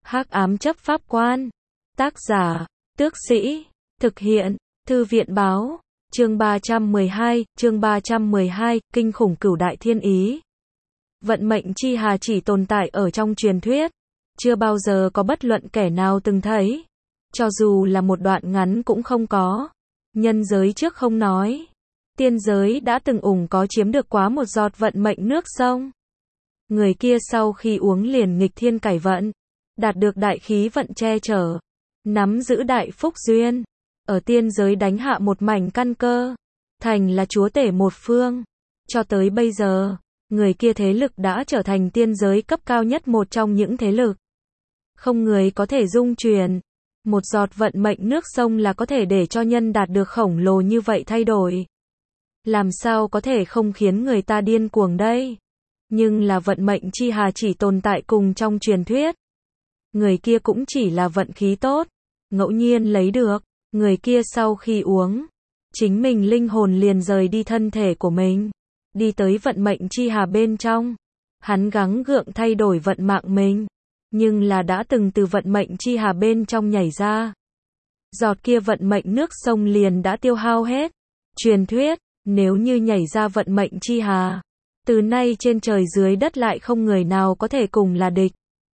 Hắc ám chấp pháp quan. Tác giả, Tước Sĩ. Thực hiện, Thư viện báo. Chương 312, Kinh khủng cửu đại thiên ý. Vận mệnh chi hà chỉ tồn tại ở trong truyền thuyết. Chưa bao giờ có bất luận kẻ nào từng thấy. Cho dù là một đoạn ngắn cũng không có. Nhân giới trước không nói. Tiên giới đã từng có chiếm được quá một giọt vận mệnh nước sông. Người kia sau khi uống liền nghịch thiên cải vận. Đạt được đại khí vận che chở. Nắm giữ đại phúc duyên. Ở tiên giới đánh hạ một mảnh căn cơ. Thành là chúa tể một phương. Cho tới bây giờ, người kia thế lực đã trở thành tiên giới cấp cao nhất, một trong những thế lực. Không người có thể dung chuyển. Một giọt vận mệnh nước sông là có thể để cho nhân đạt được khổng lồ như vậy thay đổi. Làm sao có thể không khiến người ta điên cuồng đây? Nhưng là vận mệnh chi hà chỉ tồn tại cùng trong truyền thuyết. Người kia cũng chỉ là vận khí tốt, ngẫu nhiên lấy được. Người kia sau khi uống, chính mình linh hồn liền rời đi thân thể của mình, đi tới vận mệnh chi hà bên trong. Hắn gắng gượng thay đổi vận mạng mình, nhưng là đã từng từ vận mệnh chi hà bên trong nhảy ra. Giọt kia vận mệnh nước sông liền đã tiêu hao hết. Truyền thuyết, nếu như nhảy ra vận mệnh chi hà, từ nay trên trời dưới đất lại không người nào có thể cùng là địch.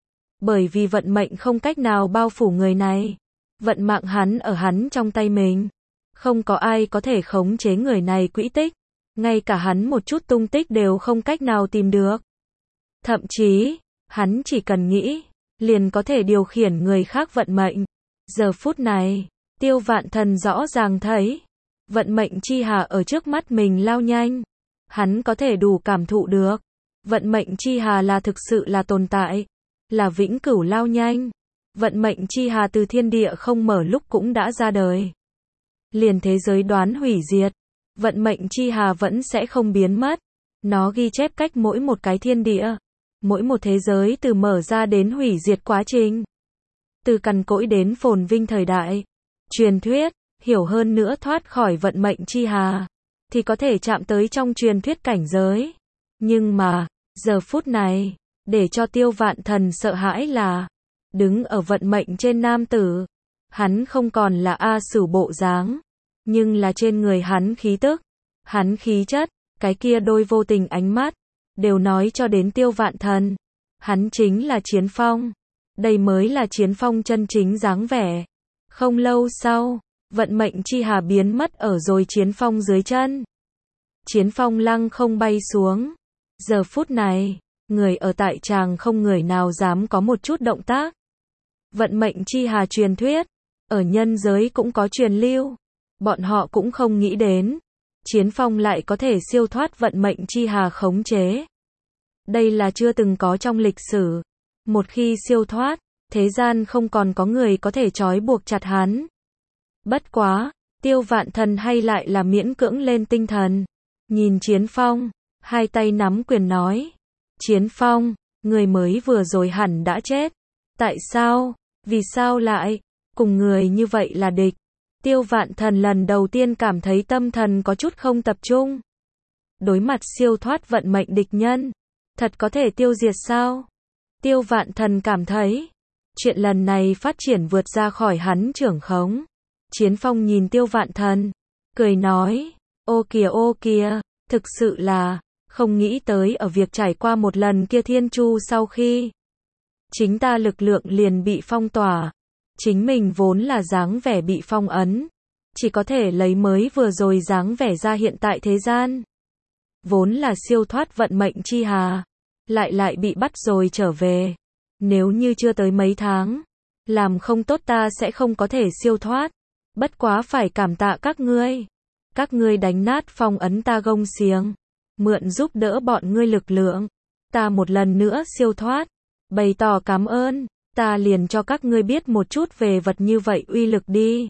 Bởi vì vận mệnh không cách nào bao phủ người này. Vận mạng hắn ở hắn trong tay mình. Không có ai có thể khống chế người này quỹ tích. Ngay cả hắn một chút tung tích đều không cách nào tìm được. Thậm chí, hắn chỉ cần nghĩ, liền có thể điều khiển người khác vận mệnh. Giờ phút này, Tiêu Vạn Thần rõ ràng thấy, vận mệnh chi hà ở trước mắt mình lao nhanh. Hắn có thể đủ cảm thụ được. Vận mệnh chi hà là thực sự là tồn tại. Là vĩnh cửu lao nhanh. Vận mệnh chi hà từ thiên địa không mở lúc cũng đã ra đời. Liền thế giới đoán hủy diệt. Vận mệnh chi hà vẫn sẽ không biến mất. Nó ghi chép cách mỗi một cái thiên địa. Mỗi một thế giới từ mở ra đến hủy diệt quá trình. Từ cằn cỗi đến phồn vinh thời đại. Truyền thuyết, hiểu hơn nữa thoát khỏi vận mệnh chi hà. Thì có thể chạm tới trong truyền thuyết cảnh giới. Nhưng mà, giờ phút này, để cho Tiêu Vạn Thần sợ hãi là, đứng ở vận mệnh trên nam tử. Hắn không còn là A Sửu bộ dáng. Nhưng là trên người hắn khí tức. Hắn khí chất, cái kia đôi vô tình ánh mắt. Đều nói cho đến Tiêu Vạn Thần. Hắn chính là Chiến Phong. Đây mới là Chiến Phong chân chính dáng vẻ. Không lâu sau, vận mệnh chi hà biến mất ở rồi Chiến Phong dưới chân. Chiến Phong lăng không bay xuống. Giờ phút này, người ở tại tràng không người nào dám có một chút động tác. Vận mệnh chi hà truyền thuyết, ở nhân giới cũng có truyền lưu. Bọn họ cũng không nghĩ đến, Chiến Phong lại có thể siêu thoát vận mệnh chi hà khống chế. Đây là chưa từng có trong lịch sử. Một khi siêu thoát, thế gian không còn có người có thể trói buộc chặt hắn. Bất quá, Tiêu Vạn Thần hay lại là miễn cưỡng lên tinh thần. Nhìn Chiến Phong, hai tay nắm quyền nói. Chiến Phong, người mới vừa rồi hẳn đã chết. Tại sao? Vì sao lại cùng người như vậy là địch? Tiêu Vạn Thần lần đầu tiên cảm thấy tâm thần có chút không tập trung. Đối mặt siêu thoát vận mệnh địch nhân, thật có thể tiêu diệt sao? Tiêu Vạn Thần cảm thấy, chuyện lần này phát triển vượt ra khỏi hắn trưởng khống. Chiến Phong nhìn Tiêu Vạn Thần, cười nói, ô kìa, thực sự là, không nghĩ tới ở việc trải qua một lần kia thiên chu sau khi. Chính ta lực lượng liền bị phong tỏa. Chính mình vốn là dáng vẻ bị phong ấn. Chỉ có thể lấy mới vừa rồi dáng vẻ ra hiện tại thế gian. Vốn là siêu thoát vận mệnh chi hà. Lại bị bắt rồi trở về. Nếu như chưa tới mấy tháng. Làm không tốt ta sẽ không có thể siêu thoát. Bất quá phải cảm tạ các ngươi. Các ngươi đánh nát phong ấn ta gông xiềng. Mượn giúp đỡ bọn ngươi lực lượng. Ta một lần nữa siêu thoát. Bày tỏ cảm ơn. Ta liền cho các ngươi biết một chút về vật như vậy uy lực đi.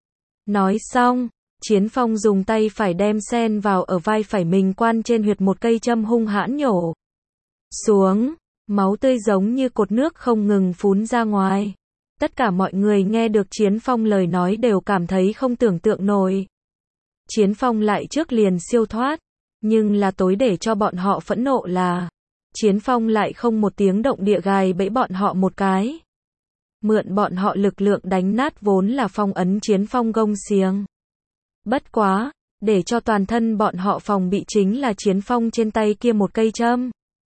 Nói xong, Chiến Phong dùng tay phải đem sen vào ở vai phải mình quan trên huyệt một cây châm hung hãn nhổ xuống. Máu tươi giống như cột nước không ngừng phún ra ngoài. Tất cả mọi người nghe được Chiến Phong lời nói đều cảm thấy không tưởng tượng nổi. Chiến Phong lại trước liền siêu thoát. Nhưng là tối để cho bọn họ phẫn nộ là Chiến Phong lại không một tiếng động địa gài bẫy bọn họ một cái. mượn bọn họ lực lượng đánh nát vốn là phong ấn chiến phong gông xiềng. Bất quá, để cho toàn thân bọn họ phòng bị chính là chiến phong trên tay kia một cây châm.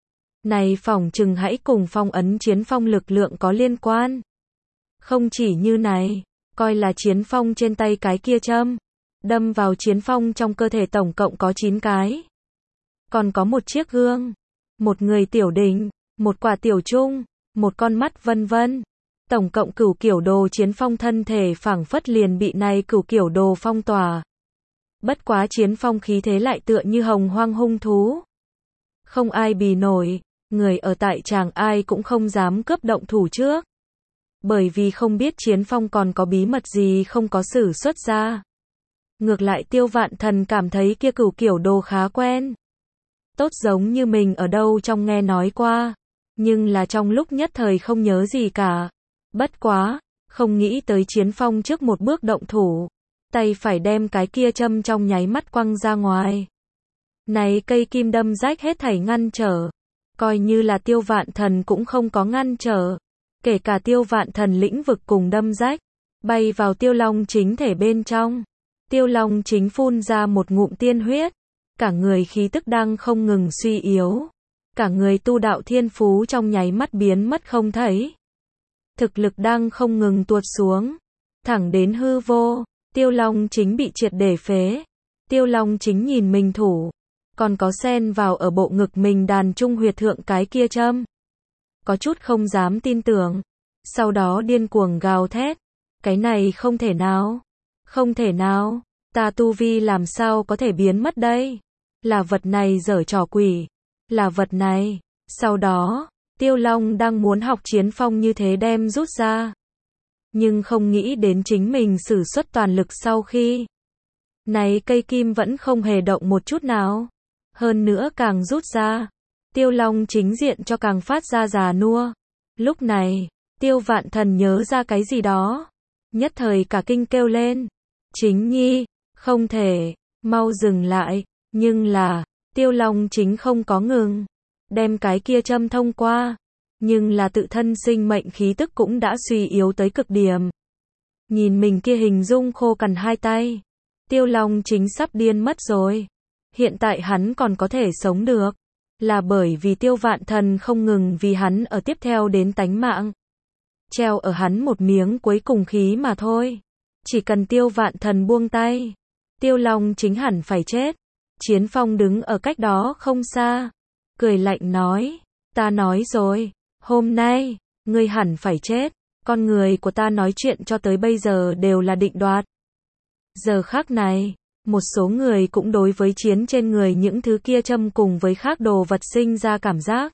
Này phỏng chừng hãy cùng phong ấn chiến phong lực lượng có liên quan. Không chỉ như này, coi là chiến phong trên tay cái kia châm, đâm vào chiến phong trong cơ thể tổng cộng có 9 cái. Còn có một chiếc gương, một người tiểu đỉnh, một quả tiểu trung, một con mắt vân vân. Tổng cộng cửu kiểu đồ chiến phong thân thể phảng phất liền bị này cửu kiểu đồ phong tỏa. Bất quá chiến phong khí thế lại tựa như hồng hoang hung thú. Không ai bì nổi, người ở tại tràng ai cũng không dám cướp động thủ trước. Bởi vì không biết chiến phong còn có bí mật gì không có sử xuất ra. Ngược lại Tiêu Vạn Thần cảm thấy kia cửu kiểu đồ khá quen. Tốt giống như mình ở đâu trong nghe nói qua. Nhưng là trong lúc nhất thời không nhớ gì cả. Bất quá, không nghĩ tới chiến phong trước một bước động thủ. Tay phải đem cái kia châm trong nháy mắt quăng ra ngoài. Này cây kim đâm rách hết thảy ngăn trở. Coi như là Tiêu Vạn Thần cũng không có ngăn trở. Kể cả Tiêu Vạn Thần lĩnh vực cùng đâm rách. Bay vào Tiêu Long Chính thể bên trong. Tiêu Long Chính phun ra một ngụm tiên huyết. Cả người khí tức đang không ngừng suy yếu. Cả người tu đạo thiên phú trong nháy mắt biến mất không thấy. Thực lực đang không ngừng tuột xuống. Thẳng đến hư vô. Tiêu Long Chính bị triệt để phế. Tiêu Long Chính nhìn mình thủ. Còn có xen vào ở bộ ngực mình đàn trung huyệt thượng cái kia châm. Có chút không dám tin tưởng. Sau đó điên cuồng gào thét. Cái này không thể nào. Không thể nào. Ta tu vi làm sao có thể biến mất đây. Là vật này giở trò quỷ. Là vật này. Sau đó, Tiêu Long đang muốn học chiến phong như thế đem rút ra. Nhưng không nghĩ đến chính mình sử xuất toàn lực sau khi. Này cây kim vẫn không hề động một chút nào. Hơn nữa càng rút ra. Tiêu Long chính diện cho càng phát ra già nua. Lúc này, Tiêu Vạn Thần nhớ ra cái gì đó. Nhất thời cả kinh kêu lên. Chính nhi, không thể, mau dừng lại. Nhưng là, Tiêu Long chính không có ngừng. Đem cái kia châm thông qua. Nhưng là tự thân sinh mệnh khí tức cũng đã suy yếu tới cực điểm. Nhìn mình kia hình dung khô cằn hai tay. Tiêu Long chính sắp điên mất rồi. Hiện tại hắn còn có thể sống được. Là bởi vì Tiêu Vạn Thần không ngừng vì hắn ở tiếp theo đến tánh mạng. Treo ở hắn một miếng cuối cùng khí mà thôi. Chỉ cần Tiêu Vạn Thần buông tay. Tiêu Long chính hẳn phải chết. Chiến Phong đứng ở cách đó không xa. Cười lạnh nói. Ta nói rồi. Hôm nay, ngươi hẳn phải chết. Con người của ta nói chuyện cho tới bây giờ đều là định đoạt. Giờ khắc này, một số người cũng đối với chiến trên người những thứ kia châm cùng với khác đồ vật sinh ra cảm giác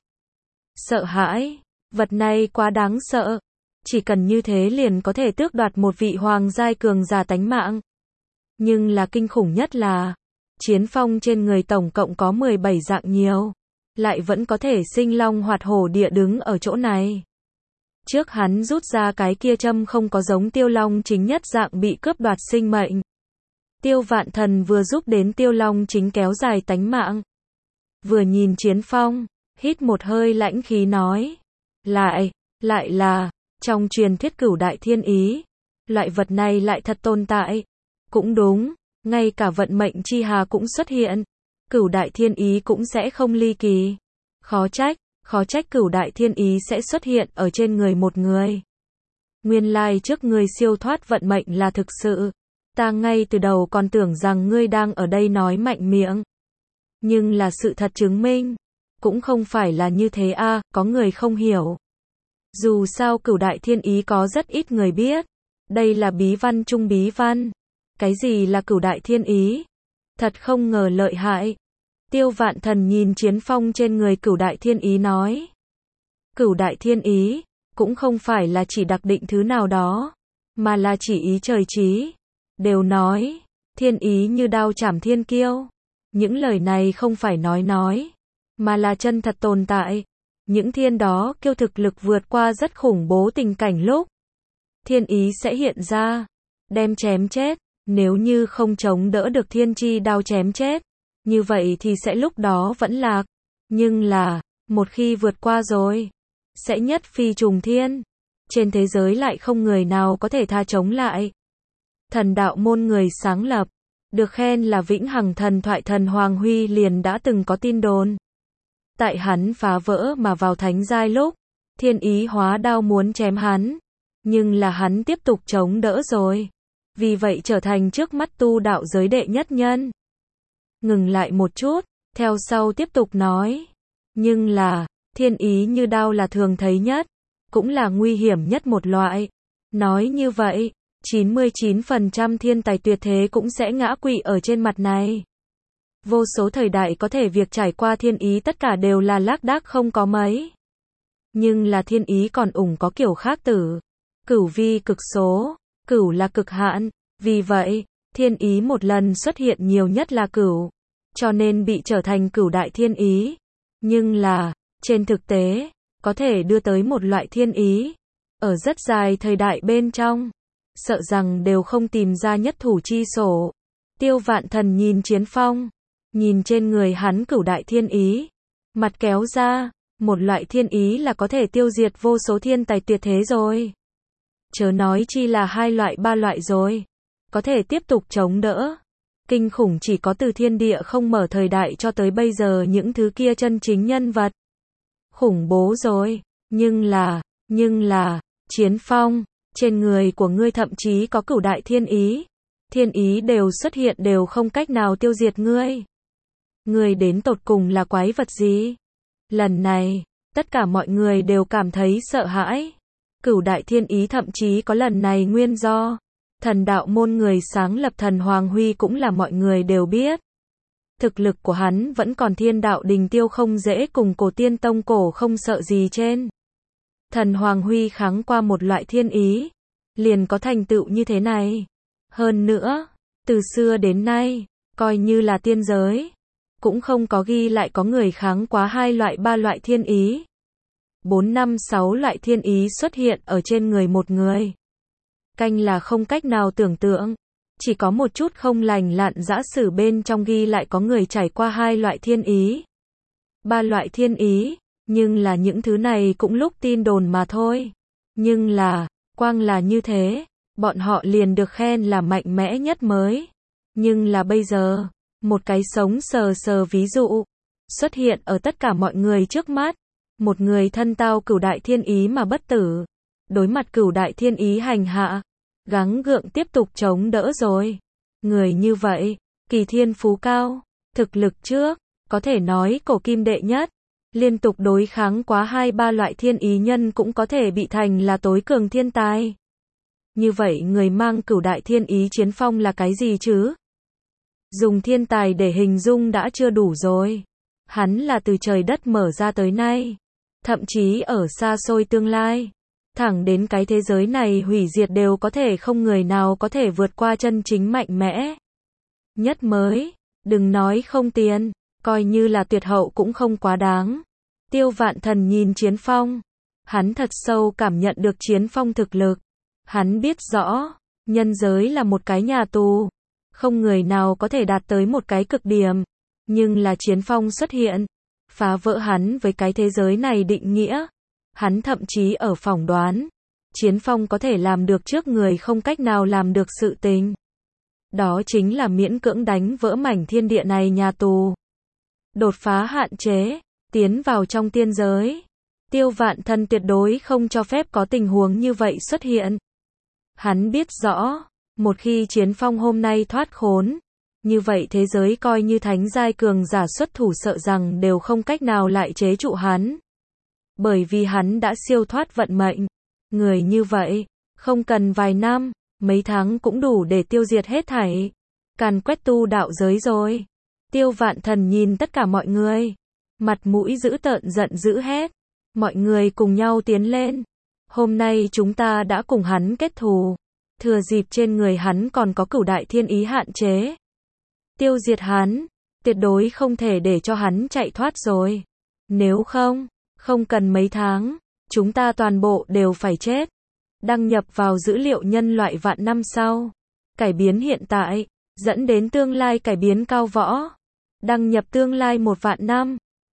sợ hãi. Vật này quá đáng sợ. Chỉ cần như thế liền có thể tước đoạt một vị hoàng giai cường giả tánh mạng. Nhưng là kinh khủng nhất là, chiến phong trên người tổng cộng có 17 dạng nhiều. Lại vẫn có thể sinh long hoạt hổ địa đứng ở chỗ này. Trước hắn rút ra cái kia châm không có giống Tiêu Long chính nhất dạng bị cướp đoạt sinh mệnh. Tiêu Vạn Thần vừa giúp đến Tiêu Long chính kéo dài tánh mạng. Vừa nhìn chiến phong, hít một hơi lãnh khí nói. Lại là, trong truyền thuyết cửu đại thiên ý. Loại vật này lại thật tồn tại. Cũng đúng, ngay cả vận mệnh chi hà cũng xuất hiện. Cửu đại thiên ý cũng sẽ không ly kỳ. Khó trách cửu đại thiên ý sẽ xuất hiện ở trên người một người. Nguyên lai trước người siêu thoát vận mệnh là thực sự. Ta ngay từ đầu còn tưởng rằng ngươi đang ở đây nói mạnh miệng. Nhưng là sự thật chứng minh. Cũng không phải là như thế a, có người không hiểu. Dù sao cửu đại thiên ý có rất ít người biết. Đây là bí văn trung bí văn. Cái gì là cửu đại thiên ý? Thật không ngờ lợi hại. Tiêu Vạn Thần nhìn chiến phong trên người cửu đại thiên ý nói. Cửu đại thiên ý, cũng không phải là chỉ đặc định thứ nào đó, mà là chỉ ý trời trí. Đều nói, thiên ý như đao chảm thiên kiêu. Những lời này không phải nói, mà là chân thật tồn tại. Những thiên đó kiêu thực lực vượt qua rất khủng bố tình cảnh lúc. Thiên ý sẽ hiện ra, đem chém chết. Nếu như không chống đỡ được thiên chi đao chém chết, như vậy thì sẽ lúc đó vẫn lạc. Nhưng là, một khi vượt qua rồi, sẽ nhất phi trùng thiên. trên thế giới lại không người nào có thể tha chống lại. Thần đạo môn người sáng lập, được khen là vĩnh hằng thần thoại thần Hoàng Huy liền đã từng có tin đồn. Tại hắn phá vỡ mà vào thánh giai lúc, Thiên Ý hóa đao muốn chém hắn, nhưng là hắn tiếp tục chống đỡ rồi. Vì vậy trở thành trước mắt tu đạo giới đệ nhất nhân. Ngừng lại một chút, theo sau tiếp tục nói. Nhưng là, thiên ý như đao là thường thấy nhất, cũng là nguy hiểm nhất một loại. Nói như vậy, 99% thiên tài tuyệt thế cũng sẽ ngã quỵ ở trên mặt này. Vô số thời đại có thể việc trải qua thiên ý tất cả đều là lác đác không có mấy. Nhưng là thiên ý còn có kiểu khác tử. Cửu vi cực số, cửu là cực hạn, vì vậy, thiên ý một lần xuất hiện nhiều nhất là cửu, cho nên bị trở thành cửu đại thiên ý. Nhưng là, trên thực tế, có thể đưa tới một loại thiên ý, ở rất dài thời đại bên trong, sợ rằng đều không tìm ra nhất thủ chi sổ. Tiêu Vạn Thần nhìn Chiến Phong, nhìn trên người hắn cửu đại thiên ý, mặt kéo ra, một loại thiên ý là có thể tiêu diệt vô số thiên tài tuyệt thế rồi. Chớ nói chi là 2 loại 3 loại rồi, có thể tiếp tục chống đỡ. Kinh khủng chỉ có từ thiên địa không mở thời đại cho tới bây giờ những thứ kia chân chính nhân vật. Khủng bố rồi, nhưng là, Chiến Phong, trên người của ngươi thậm chí có cửu đại thiên ý đều xuất hiện đều không cách nào tiêu diệt ngươi. Ngươi đến tột cùng là quái vật gì? Lần này, tất cả mọi người đều cảm thấy sợ hãi. Cửu đại thiên ý thậm chí có lần này nguyên do. Thần đạo môn người sáng lập thần Hoàng Huy cũng là mọi người đều biết. Thực lực của hắn vẫn còn thiên đạo đình tiêu không dễ cùng cổ tiên tông cổ không sợ gì trên. Thần Hoàng Huy kháng qua một loại thiên ý, liền có thành tựu như thế này. Hơn nữa, từ xưa đến nay, coi như là tiên giới, cũng không có ghi lại có người kháng quá 2 loại 3 loại thiên ý. 4, 5, 6 loại thiên ý xuất hiện ở trên người một người. Canh là không cách nào tưởng tượng. Chỉ có một chút không lành lặn dã sử bên trong ghi lại có người trải qua 2 loại thiên ý, 3 loại thiên ý, nhưng là những thứ này cũng lúc tin đồn mà thôi. Nhưng là, quang là như thế, bọn họ liền được khen là mạnh mẽ nhất mới. Nhưng là bây giờ, một cái sống sờ sờ ví dụ, xuất hiện ở tất cả mọi người trước mắt. Một người thân tao cửu đại thiên ý mà bất tử, đối mặt cửu đại thiên ý hành hạ, gắng gượng tiếp tục chống đỡ rồi. Người như vậy, kỳ thiên phú cao, thực lực trước, có thể nói cổ kim đệ nhất, liên tục đối kháng quá 2-3 loại thiên ý nhân cũng có thể bị thành là tối cường thiên tài. Như vậy người mang cửu đại thiên ý Chiến Phong là cái gì chứ? Dùng thiên tài để hình dung đã chưa đủ rồi. Hắn là từ trời đất mở ra tới nay, thậm chí ở xa xôi tương lai, thẳng đến cái thế giới này hủy diệt đều có thể không người nào có thể vượt qua chân chính mạnh mẽ nhất mới. Đừng nói không tiền, coi như là tuyệt hậu cũng không quá đáng. Tiêu Vạn Thần nhìn Chiến Phong, hắn thật sâu cảm nhận được Chiến Phong thực lực. Hắn biết rõ, nhân giới là một cái nhà tù, không người nào có thể đạt tới một cái cực điểm. Nhưng là Chiến Phong xuất hiện, phá vỡ hắn với cái thế giới này định nghĩa. Hắn thậm chí ở phỏng đoán, Chiến Phong có thể làm được trước người không cách nào làm được sự tình. Đó chính là miễn cưỡng đánh vỡ mảnh thiên địa này nhà tù. Đột phá hạn chế, tiến vào trong tiên giới. Tiêu Vạn Thần tuyệt đối không cho phép có tình huống như vậy xuất hiện. Hắn biết rõ, một khi Chiến Phong hôm nay thoát khốn, như vậy thế giới coi như thánh giai cường giả xuất thủ sợ rằng đều không cách nào lại chế trụ hắn. Bởi vì hắn đã siêu thoát vận mệnh. Người như vậy, không cần vài năm, mấy tháng cũng đủ để tiêu diệt hết thảy, càn quét tu đạo giới rồi. Tiêu Vạn Thần nhìn tất cả mọi người, mặt mũi dữ tợn giận dữ hét. Mọi người cùng nhau tiến lên. Hôm nay chúng ta đã cùng hắn kết thù. Thừa dịp trên người hắn còn có cửu đại thiên ý hạn chế. Tiêu diệt hắn, tuyệt đối không thể để cho hắn chạy thoát rồi. Nếu không, không cần mấy tháng, chúng ta toàn bộ đều phải chết. Đăng nhập vào dữ liệu nhân loại vạn năm sau. Cải biến hiện tại, dẫn đến tương lai cải biến cao võ. Đăng nhập tương lai 1 vạn năm.